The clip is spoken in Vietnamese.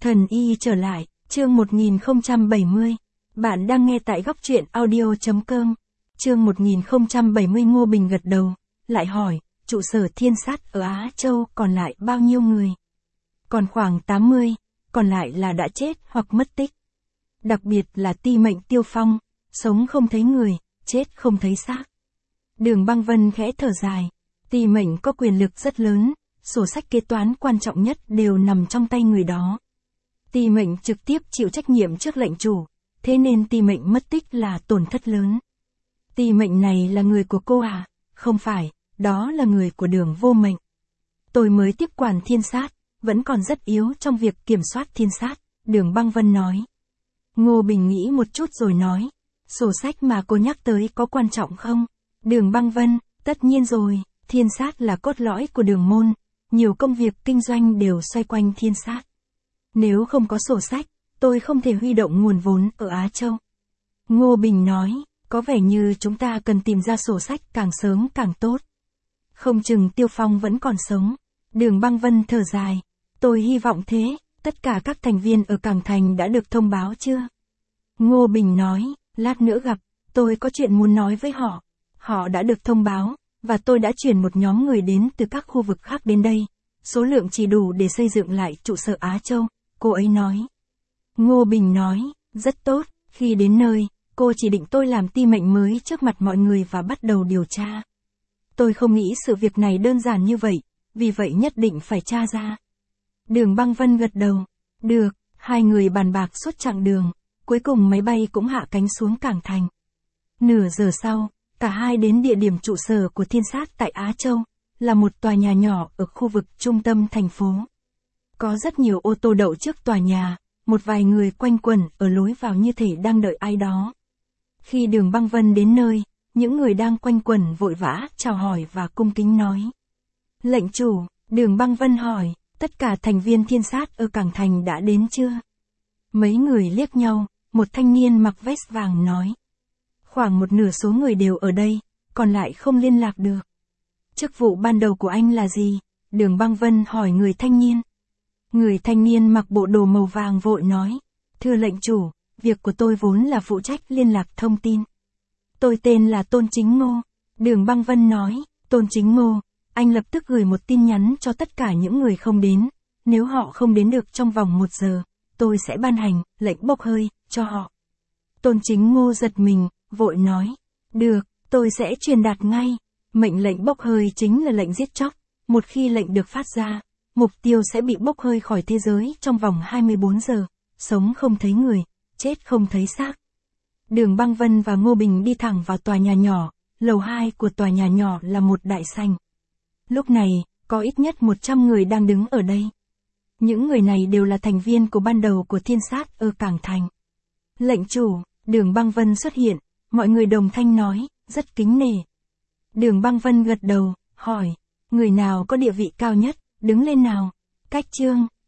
Thần y trở lại, chương 1070. Bạn đang nghe tại góc truyện audio.com. Chương 1070. Ngô Bình gật đầu, lại hỏi, trụ sở Thiên Sát ở Á Châu còn lại bao nhiêu người? Còn khoảng 80, còn lại là đã chết hoặc mất tích. Đặc biệt là Ti Mệnh Tiêu Phong, sống không thấy người, chết không thấy xác. Đường Băng Vân khẽ thở dài, Ti Mệnh có quyền lực rất lớn, sổ sách kế toán quan trọng nhất đều nằm trong tay người đó. Ti Mệnh trực tiếp chịu trách nhiệm trước lệnh chủ, thế nên Ti Mệnh mất tích là tổn thất lớn. Ti Mệnh này là người của cô à? Không phải, đó là người của Đường Vô Mệnh. Tôi mới tiếp quản Thiên Sát, vẫn còn rất yếu trong việc kiểm soát Thiên Sát, Đường Băng Vân nói. Ngô Bình nghĩ một chút rồi nói, sổ sách mà cô nhắc tới có quan trọng không? Đường Băng Vân, tất nhiên rồi, Thiên Sát là cốt lõi của Đường môn, nhiều công việc kinh doanh đều xoay quanh Thiên Sát. Nếu không có sổ sách, tôi không thể huy động nguồn vốn ở Á Châu. Ngô Bình nói, có vẻ như chúng ta cần tìm ra sổ sách càng sớm càng tốt. Không chừng Tiêu Phong vẫn còn sống. Đường Băng Vân thở dài, tôi hy vọng thế, tất cả các thành viên ở Cảng Thành đã được thông báo chưa? Ngô Bình nói, lát nữa gặp, tôi có chuyện muốn nói với họ. Họ đã được thông báo, và tôi đã chuyển một nhóm người đến từ các khu vực khác đến đây. Số lượng chỉ đủ để xây dựng lại trụ sở Á Châu, cô ấy nói. Ngô Bình nói, rất tốt, khi đến nơi, cô chỉ định tôi làm Ti Mệnh mới trước mặt mọi người và bắt đầu điều tra. Tôi không nghĩ sự việc này đơn giản như vậy, vì vậy nhất định phải tra ra. Đường Băng Vân gật đầu, được, hai người bàn bạc suốt chặng đường, cuối cùng máy bay cũng hạ cánh xuống Cảng Thành. Nửa giờ sau, cả hai đến địa điểm trụ sở của Thiên Sát tại Á Châu, là một tòa nhà nhỏ ở khu vực trung tâm thành phố. Có rất nhiều ô tô đậu trước tòa nhà, một vài người quanh quẩn ở lối vào như thể đang đợi ai đó. Khi Đường Băng Vân đến nơi, những người đang quanh quẩn vội vã chào hỏi và cung kính nói. Lệnh chủ, Đường Băng Vân hỏi, tất cả thành viên Thiên Sát ở Cảng Thành đã đến chưa? Mấy người liếc nhau, một thanh niên mặc vest vàng nói. Khoảng một nửa số người đều ở đây, còn lại không liên lạc được. Chức vụ ban đầu của anh là gì? Đường Băng Vân hỏi người thanh niên. Người thanh niên mặc bộ đồ màu vàng vội nói. Thưa lệnh chủ, việc của tôi vốn là phụ trách liên lạc thông tin. Tôi tên là Tôn Chính Ngô. Đường Băng Vân nói, Tôn Chính Ngô, anh lập tức gửi một tin nhắn cho tất cả những người không đến. Nếu họ không đến được trong vòng 1 giờ, tôi sẽ ban hành lệnh bốc hơi cho họ. Tôn Chính Ngô giật mình, vội nói. Được, tôi sẽ truyền đạt ngay. Mệnh lệnh bốc hơi chính là lệnh giết chóc. Một khi lệnh được phát ra, mục tiêu sẽ bị bốc hơi khỏi thế giới trong vòng 24 giờ. Sống không thấy người, chết không thấy xác. Đường Băng Vân và Ngô Bình đi thẳng vào tòa nhà nhỏ. Lầu 2 của tòa nhà nhỏ là một đại sảnh. Lúc này, có ít nhất 100 người đang đứng ở đây. Những người này đều là thành viên của ban đầu của Thiên Sát ở Cảng Thành. Lệnh chủ, Đường Băng Vân xuất hiện, mọi người đồng thanh nói, rất kính nể. Đường Băng Vân gật đầu, hỏi, người nào có địa vị cao nhất, đứng lên nào. Cách Trương,